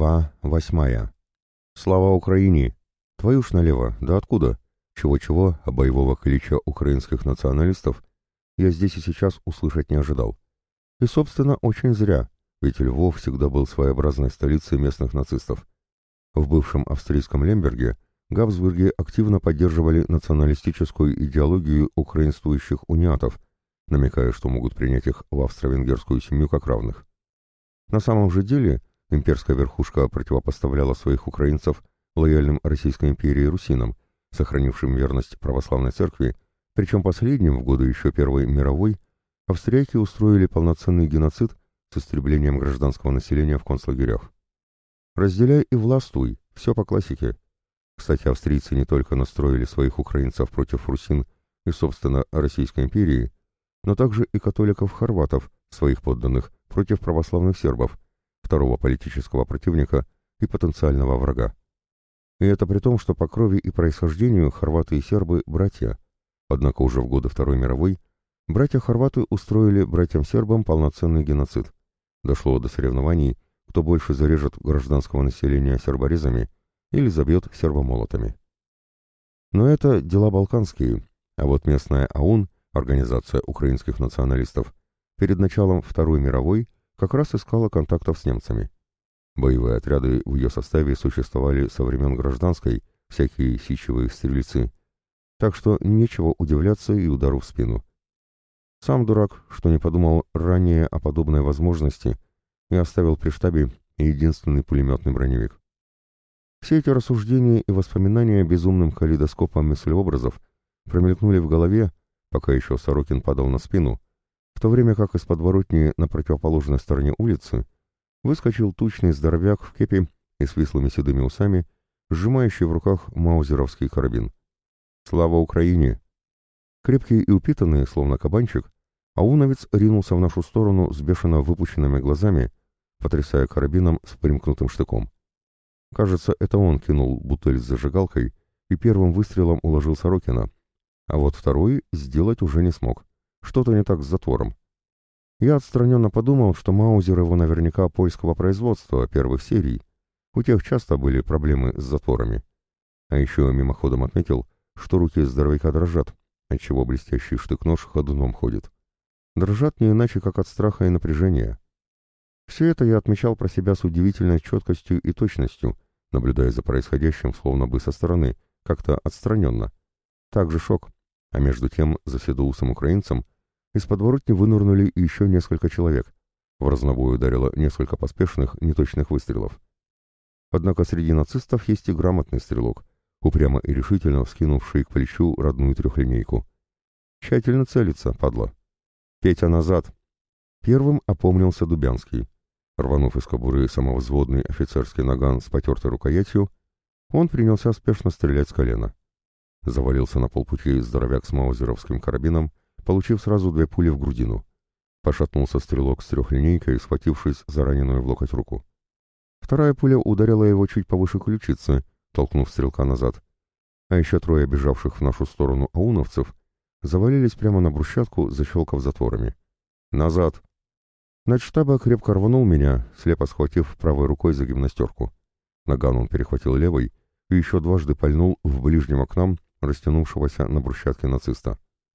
Глава 8. Слава Украине! Твою ж налево, да откуда? Чего-чего, а боевого клича украинских националистов я здесь и сейчас услышать не ожидал. И, собственно, очень зря, ведь Львов всегда был своеобразной столицей местных нацистов. В бывшем австрийском Лемберге Габсбурги активно поддерживали националистическую идеологию украинствующих униатов, намекая, что могут принять их в австро-венгерскую семью как равных. На самом же деле имперская верхушка противопоставляла своих украинцев лояльным Российской империи русинам, сохранившим верность православной церкви, причем последним в годы еще Первой мировой австрияки устроили полноценный геноцид с истреблением гражданского населения в концлагерях. «Разделяй и властвуй» — все по классике. Кстати, австрийцы не только настроили своих украинцев против русин и, собственно, Российской империи, но также и католиков-хорватов, своих подданных, против православных сербов, второго политического противника и потенциального врага. И это при том, что по крови и происхождению хорваты и сербы – братья. Однако уже в годы Второй мировой братья-хорваты устроили братьям-сербам полноценный геноцид. Дошло до соревнований, кто больше зарежет гражданского населения серборезами или забьет сербомолотами. Но это дела балканские, а вот местная АУН, Организация украинских националистов, перед началом Второй мировой как раз искала контактов с немцами. Боевые отряды в ее составе существовали со времен гражданской, всякие сичевые стрельцы, так что нечего удивляться и удару в спину. Сам дурак, что не подумал ранее о подобной возможности и оставил при штабе единственный пулеметный броневик. Все эти рассуждения и воспоминания безумным калейдоскопом мыслеобразов промелькнули в голове, пока еще Сорокин падал на спину, в то время как из подворотни на противоположной стороне улицы выскочил тучный здоровяк в кепи и с вислыми седыми усами, сжимающий в руках маузеровский карабин. «Слава Украине!» Крепкий и упитанный, словно кабанчик, ауновец ринулся в нашу сторону с бешено выпущенными глазами, потрясая карабином с примкнутым штыком. Кажется, это он кинул бутыль с зажигалкой и первым выстрелом уложил Сорокина, а вот второй сделать уже не смог. Что-то не так с затвором. Я отстраненно подумал, что маузер его наверняка польского производства, первых серий. У тех часто были проблемы с затворами. А еще мимоходом отметил, что руки здоровяка дрожат, отчего блестящий штык-нож ходуном ходит. Дрожат не иначе, как от страха и напряжения. Все это я отмечал про себя с удивительной четкостью и точностью, наблюдая за происходящим словно бы со стороны, как-то отстраненно. Также шок. А между тем, за седоусым украинцем из подворотни вынырнули еще несколько человек. В разнобой ударило несколько поспешных, неточных выстрелов. Однако среди нацистов есть и грамотный стрелок, упрямо и решительно вскинувший к плечу родную трехлинейку. Тщательно целится, падла. «Петя, назад!» Первым опомнился Дубянский. Рванув из кобуры самовзводный офицерский наган с потертой рукоятью, он принялся спешно стрелять с колена. Завалился на полпути здоровяк с маузеровским карабином, получив сразу 2 пули в грудину. Пошатнулся стрелок с трехлинейкой, схватившись за раненую в локоть руку. Вторая пуля ударила его чуть повыше ключицы, толкнув стрелка назад. А еще 3 бежавших в нашу сторону ауновцев завалились прямо на брусчатку, защелкав затворами. «Назад!» Начштаба крепко рванул меня, слепо схватив правой рукой за гимнастерку. Наган он перехватил левой и еще дважды пальнул в ближнего к нам, растянувшегося на брусчатке нациста.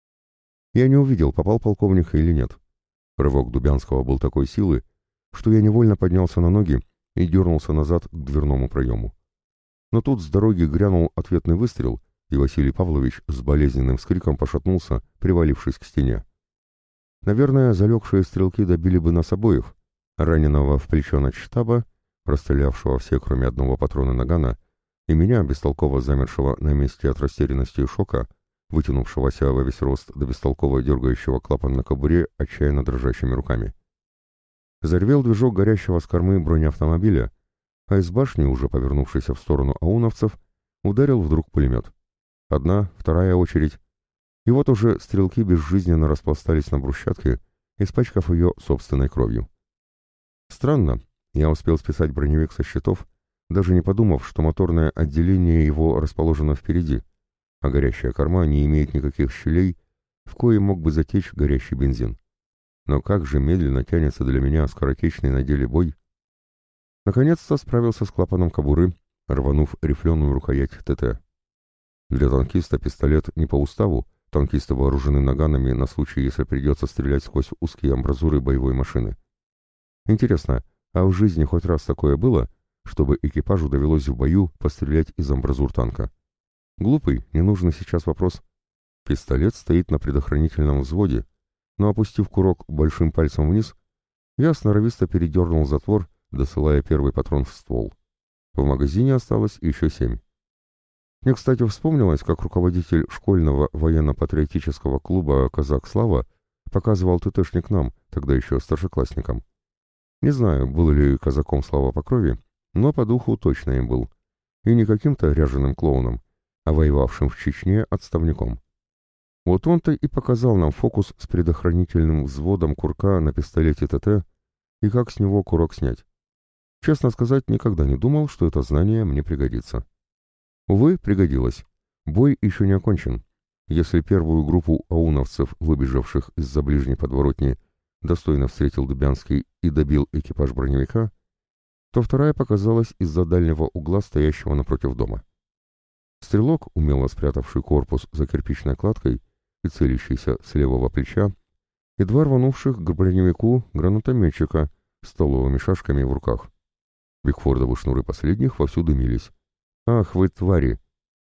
Я не увидел, попал полковник или нет. Рывок Дубянского был такой силы, что я невольно поднялся на ноги и дернулся назад к дверному проему. Но тут с дороги грянул ответный выстрел, и Василий Павлович с болезненным вскриком пошатнулся, привалившись к стене. Наверное, залегшие стрелки добили бы нас обоих, раненого в плечо начштаба, расстрелявшего все, кроме одного патрона нагана, и меня, бестолково замершего на месте от растерянности и шока, вытянувшегося во весь рост до бестолково дергающего клапан на кобуре отчаянно дрожащими руками. Заревел движок горящего с кормы бронеавтомобиля, а из башни, уже повернувшейся в сторону ауновцев, ударил вдруг пулемет. Одна, вторая очередь, и вот уже стрелки безжизненно распластались на брусчатке, испачкав ее собственной кровью. Странно, я успел списать броневик со счетов, даже не подумав, что моторное отделение его расположено впереди, а горящая корма не имеет никаких щелей, в кои мог бы затечь горящий бензин. Но как же медленно тянется для меня скоротечный на деле бой. Наконец-то справился с клапаном кобуры, рванув рифленую рукоять ТТ. Для танкиста пистолет не по уставу, танкисты вооружены наганами на случай, если придется стрелять сквозь узкие амбразуры боевой машины. Интересно, а в жизни хоть раз такое было, чтобы экипажу довелось в бою пострелять из амбразур танка? Глупый, ненужный сейчас вопрос. Пистолет стоит на предохранительном взводе, но, опустив курок большим пальцем вниз, я сноровисто передернул затвор, досылая первый патрон в ствол. В магазине осталось еще 7. Мне, кстати, вспомнилось, как руководитель школьного военно-патриотического клуба «Казак Слава» показывал ТТшник нам, тогда еще старшеклассникам. Не знаю, был ли казаком Слава по крови, но по духу точно им был. И не каким-то ряженым клоуном, а воевавшим в Чечне отставником. Вот он-то и показал нам фокус с предохранительным взводом курка на пистолете ТТ и как с него курок снять. Честно сказать, никогда не думал, что это знание мне пригодится. Увы, пригодилось. Бой еще не окончен. Если первую группу ауновцев, выбежавших из-за ближней подворотни, достойно встретил Дубянский и добил экипаж броневика, то вторая показалась из-за дальнего угла, стоящего напротив дома. Стрелок, умело спрятавший корпус за кирпичной кладкой и целящийся с левого плеча, и два рванувших к броневику гранатометчика с столовыми шашками в руках. Бигфордовы шнуры последних вовсю дымились. «Ах вы, твари!»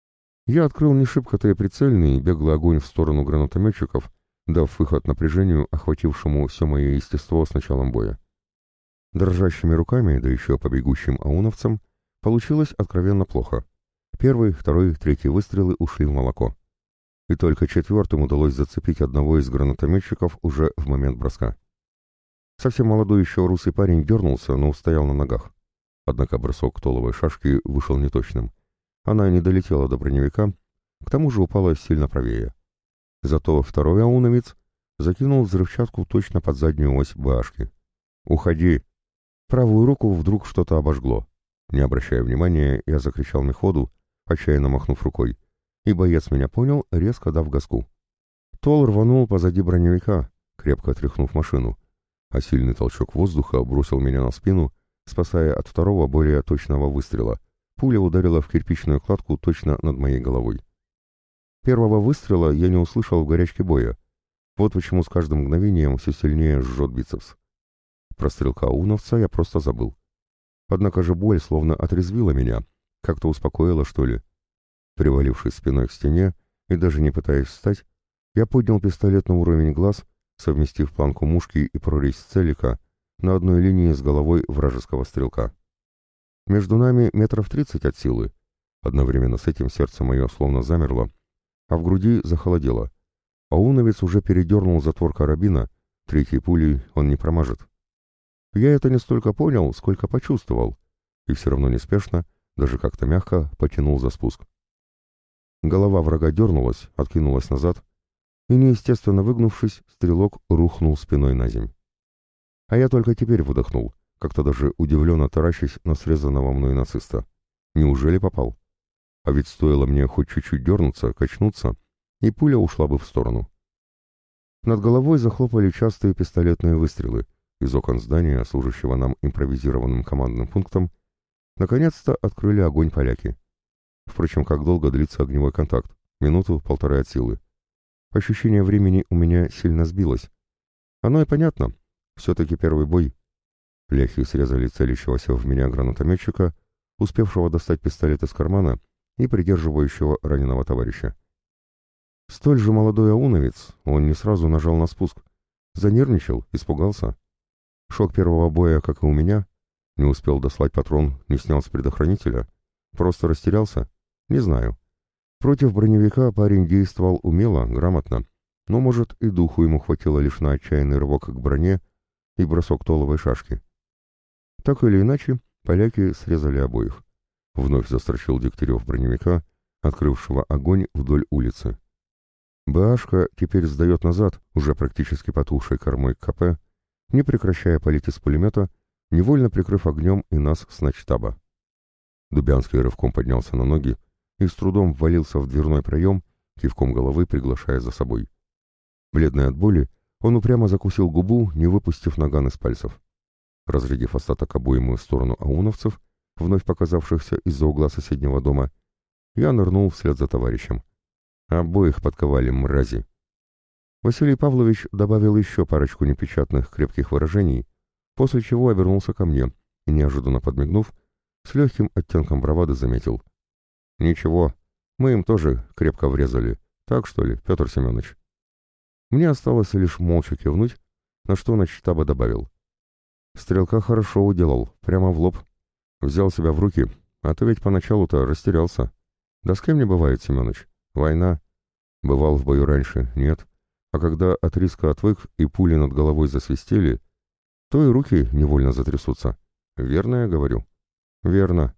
Я открыл не шибко-то и прицельный, беглый огонь в сторону гранатометчиков, дав выход напряжению, охватившему все мое естество с началом боя. Дрожащими руками, да еще по бегущим ауновцам, получилось откровенно плохо. Первый, второй, третий выстрелы ушли в молоко. И только четвертым удалось зацепить одного из гранатометчиков уже в момент броска. Совсем молодой еще русый парень дернулся, но устоял на ногах. Однако бросок толовой шашки вышел неточным. Она не долетела до броневика, к тому же упала сильно правее. Зато второй ауновец закинул взрывчатку точно под заднюю ось башки. «Уходи!» Правую руку вдруг что-то обожгло. Не обращая внимания, я закричал меходу, отчаянно махнув рукой, и боец меня понял, резко дав газку. Тол рванул позади броневика, крепко тряхнув машину, а сильный толчок воздуха бросил меня на спину, спасая от второго, более точного выстрела. Пуля ударила в кирпичную кладку точно над моей головой. Первого выстрела я не услышал в горячке боя. Вот почему с каждым мгновением все сильнее жжет бицепс. Про стрелка ауновца я просто забыл. Однако же боль словно отрезвила меня, как-то успокоила, что ли. Привалившись спиной к стене и даже не пытаясь встать, я поднял пистолет на уровень глаз, совместив планку мушки и прорезь целика на одной линии с головой вражеского стрелка. Между нами 30 метров от силы. Одновременно с этим сердце мое словно замерло, а в груди захолодело. Ауновец уже передернул затвор карабина, третьей пулей он не промажет. Я это не столько понял, сколько почувствовал, и все равно неспешно, даже как-то мягко, потянул за спуск. Голова врага дернулась, откинулась назад, и, неестественно выгнувшись, стрелок рухнул спиной на земь. А я только теперь выдохнул, как-то даже удивленно таращась на срезанного мной нациста. Неужели попал? А ведь стоило мне хоть чуть-чуть дернуться, качнуться, и пуля ушла бы в сторону. Над головой захлопали частые пистолетные выстрелы. Из окон здания, служащего нам импровизированным командным пунктом, наконец-то открыли огонь поляки. Впрочем, как долго длится огневой контакт? Минуту-полторы от силы. Ощущение времени у меня сильно сбилось. Оно и понятно. Все-таки первый бой. Ляхи срезали целящегося в меня гранатометчика, успевшего достать пистолет из кармана и придерживающего раненого товарища. Столь же молодой ауновец, он не сразу нажал на спуск. Занервничал, испугался. Шок первого боя, как и у меня, не успел дослать патрон, не снял с предохранителя, просто растерялся, не знаю. Против броневика парень действовал умело, грамотно, но, может, и духу ему хватило лишь на отчаянный рывок к броне и бросок толовой шашки. Так или иначе, поляки срезали обоих. Вновь застрочил Дегтярев броневика, открывшего огонь вдоль улицы. БАшка теперь сдает назад, уже практически потухшей кормой к КП, не прекращая палить из пулемета, невольно прикрыв огнем и нас с начтаба. Дубянский рывком поднялся на ноги и с трудом ввалился в дверной проем, кивком головы приглашая за собой. Бледный от боли, он упрямо закусил губу, не выпустив наган из пальцев. Разрядив остаток обоймы в сторону ауновцев, вновь показавшихся из-за угла соседнего дома, я нырнул вслед за товарищем. Обоих подковали, мрази. Василий Павлович добавил еще парочку непечатных крепких выражений, после чего обернулся ко мне и, неожиданно подмигнув, с легким оттенком бравады заметил. «Ничего, мы им тоже крепко врезали. Так что ли, Петр Семенович?» Мне осталось лишь молча кивнуть, на что начштаба добавил. «Стрелка хорошо уделал, прямо в лоб. Взял себя в руки, а то ведь поначалу-то растерялся. Да с кем не бывает, Семенович. Война. Бывал в бою раньше, нет. А когда от риска отвык и пули над головой засвистели, то и руки невольно затрясутся. Верно я говорю?» «Верно».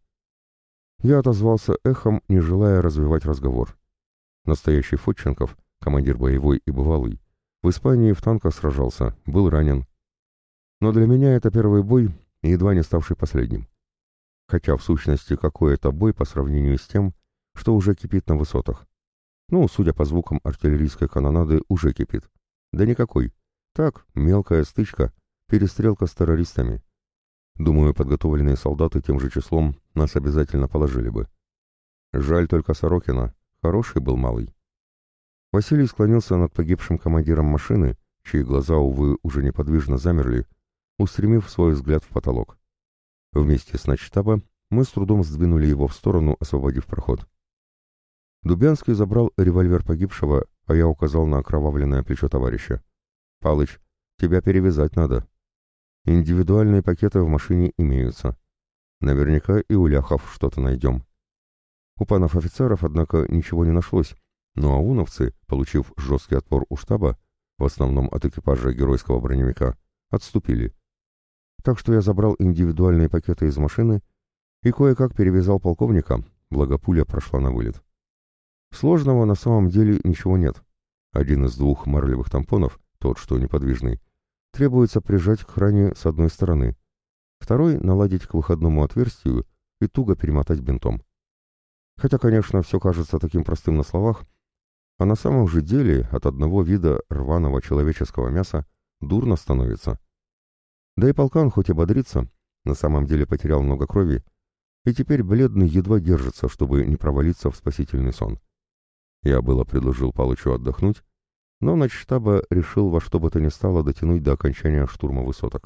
Я отозвался эхом, не желая развивать разговор. Настоящий Фотченков, командир боевой и бывалый, в Испании в танках сражался, был ранен. Но для меня это первый бой, едва не ставший последним. Хотя в сущности какой это бой по сравнению с тем, что уже кипит на высотах. Ну, судя по звукам артиллерийской канонады, уже кипит. Да никакой. Так, мелкая стычка, перестрелка с террористами. Думаю, подготовленные солдаты тем же числом нас обязательно положили бы. Жаль только Сорокина. Хороший был малый. Василий склонился над погибшим командиром машины, чьи глаза, увы, уже неподвижно замерли, устремив свой взгляд в потолок. Вместе с начштаба мы с трудом сдвинули его в сторону, освободив проход. Дубянский забрал револьвер погибшего, а я указал на окровавленное плечо товарища. «Палыч, тебя перевязать надо. Индивидуальные пакеты в машине имеются. Наверняка и у ляхов что-то найдем». У панов-офицеров, однако, ничего не нашлось, но ауновцы, получив жесткий отпор у штаба, в основном от экипажа геройского броневика, отступили. Так что я забрал индивидуальные пакеты из машины и кое-как перевязал полковника, благо пуля прошла на вылет. Сложного на самом деле ничего нет. Один из двух марлевых тампонов, тот, что неподвижный, требуется прижать к ране с одной стороны, второй наладить к выходному отверстию и туго перемотать бинтом. Хотя, конечно, все кажется таким простым на словах, а на самом же деле от одного вида рваного человеческого мяса дурно становится. Да и полкан хоть и бодрится, на самом деле потерял много крови, и теперь бледный едва держится, чтобы не провалиться в спасительный сон. Я было предложил Палычу отдохнуть, но начштаба решил во что бы то ни стало дотянуть до окончания штурма высоток.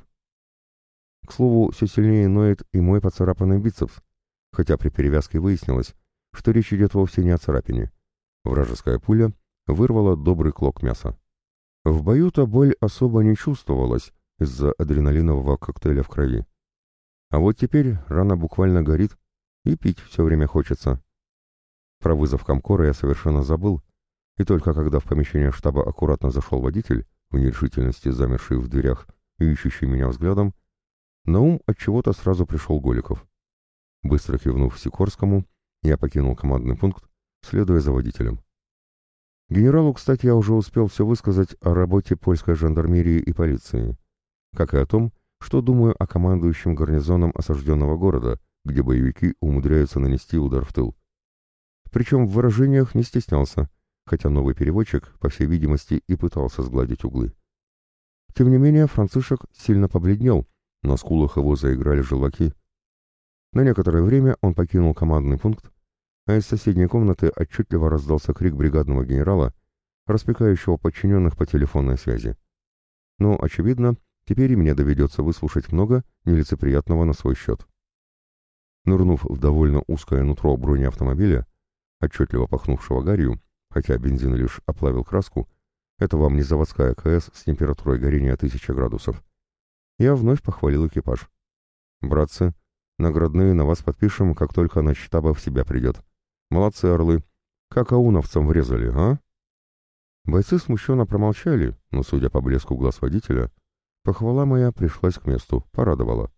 К слову, все сильнее ноет и мой поцарапанный бицепс, хотя при перевязке выяснилось, что речь идет вовсе не о царапине. Вражеская пуля вырвала добрый клок мяса. В бою-то боль особо не чувствовалась из-за адреналинового коктейля в крови. А вот теперь рана буквально горит, и пить все время хочется. Про вызов комкора я совершенно забыл, и только когда в помещение штаба аккуратно зашел водитель, в нерешительности замерший в дверях и ищущий меня взглядом, на ум отчего-то сразу пришел Голиков. Быстро кивнув Сикорскому, я покинул командный пункт, следуя за водителем. Генералу, кстати, я уже успел все высказать о работе польской жандармерии и полиции, как и о том, что думаю о командующем гарнизоном осажденного города, где боевики умудряются нанести удар в тыл. Причем в выражениях не стеснялся, хотя новый переводчик, по всей видимости, и пытался сгладить углы. Тем не менее, Францишек сильно побледнел, на скулах его заиграли желваки. На некоторое время он покинул командный пункт, а из соседней комнаты отчетливо раздался крик бригадного генерала, распекающего подчиненных по телефонной связи. Но, очевидно, теперь и мне доведется выслушать много нелицеприятного на свой счет. Нырнув в довольно узкое нутро бронеавтомобиля, отчетливо пахнувшего гарью, хотя бензин лишь оплавил краску, это вам не заводская КС с температурой горения 1000 градусов, я вновь похвалил экипаж. «Братцы, наградные на вас подпишем, как только начштаба в себя придет. Молодцы, орлы. Как ауновцам врезали, а?» Бойцы смущенно промолчали, но, судя по блеску глаз водителя, похвала моя пришлась к месту, порадовала.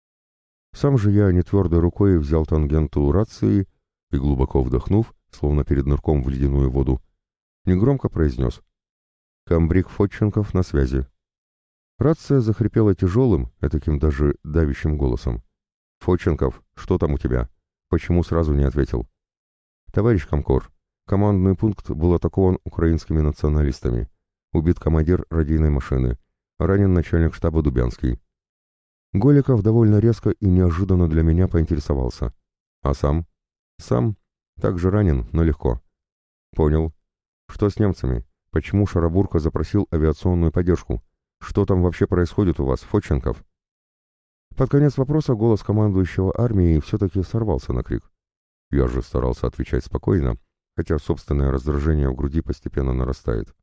Сам же я нетвердой рукой взял тангенту рации и, глубоко вдохнув, словно перед нырком в ледяную воду, негромко произнес: «Комбриг Фотченков на связи». Рация захрипела тяжелым, этаким даже давящим голосом. «Фотченков, что там у тебя? Почему сразу не ответил?» «Товарищ комкор, командный пункт был атакован украинскими националистами. Убит командир радийной машины. Ранен начальник штаба Дубянский». Голиков довольно резко и неожиданно для меня поинтересовался. А сам? Сам. Также ранен, но легко. Понял. Что с немцами? Почему Шарабурка запросил авиационную поддержку? Что там вообще происходит у вас, Фотченков? Под конец вопроса голос командующего армией все-таки сорвался на крик. Я же старался отвечать спокойно, хотя собственное раздражение в груди постепенно нарастает.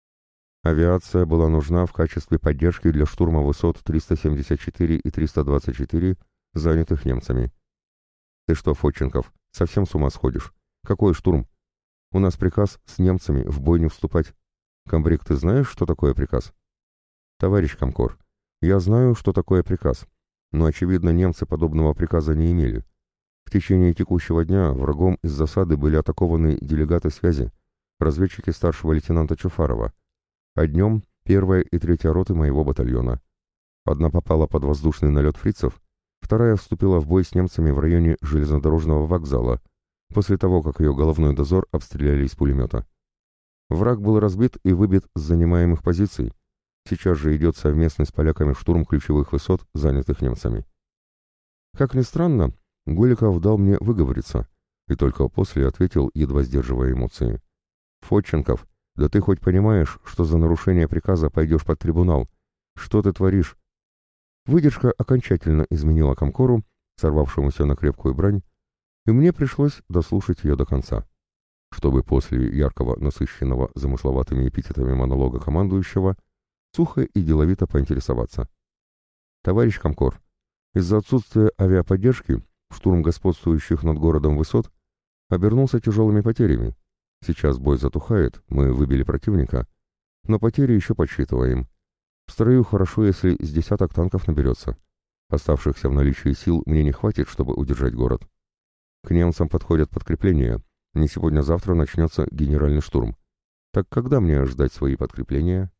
Авиация была нужна в качестве поддержки для штурма высот 374 и 324, занятых немцами. Ты что, Фотченков, совсем с ума сходишь? Какой штурм? У нас приказ с немцами в бой не вступать. Комбриг, ты знаешь, что такое приказ? Товарищ Комкор, я знаю, что такое приказ, но, очевидно, немцы подобного приказа не имели. В течение текущего дня врагом из засады были атакованы делегаты связи, разведчики старшего лейтенанта Чуфарова, а днем первая и третья роты моего батальона. Одна попала под воздушный налет фрицев, вторая вступила в бой с немцами в районе железнодорожного вокзала, после того, как ее головной дозор обстреляли из пулемета. Враг был разбит и выбит с занимаемых позиций. Сейчас же идет совместный с поляками штурм ключевых высот, занятых немцами. Как ни странно, Голиков дал мне выговориться, и только после ответил, едва сдерживая эмоции. «Фотченков, да ты хоть понимаешь, что за нарушение приказа пойдешь под трибунал? Что ты творишь?» Выдержка окончательно изменила Комкору, сорвавшемуся на крепкую брань, и мне пришлось дослушать ее до конца, чтобы после яркого, насыщенного замысловатыми эпитетами монолога командующего сухо и деловито поинтересоваться. «Товарищ Комкор, из-за отсутствия авиаподдержки штурм господствующих над городом высот обернулся тяжелыми потерями. Сейчас бой затухает, мы выбили противника, но потери еще подсчитываем. В строю хорошо, если с десяток танков наберется. Оставшихся в наличии сил мне не хватит, чтобы удержать город. К немцам подходят подкрепления. Не сегодня-завтра начнется генеральный штурм. Так когда мне ждать свои подкрепления?»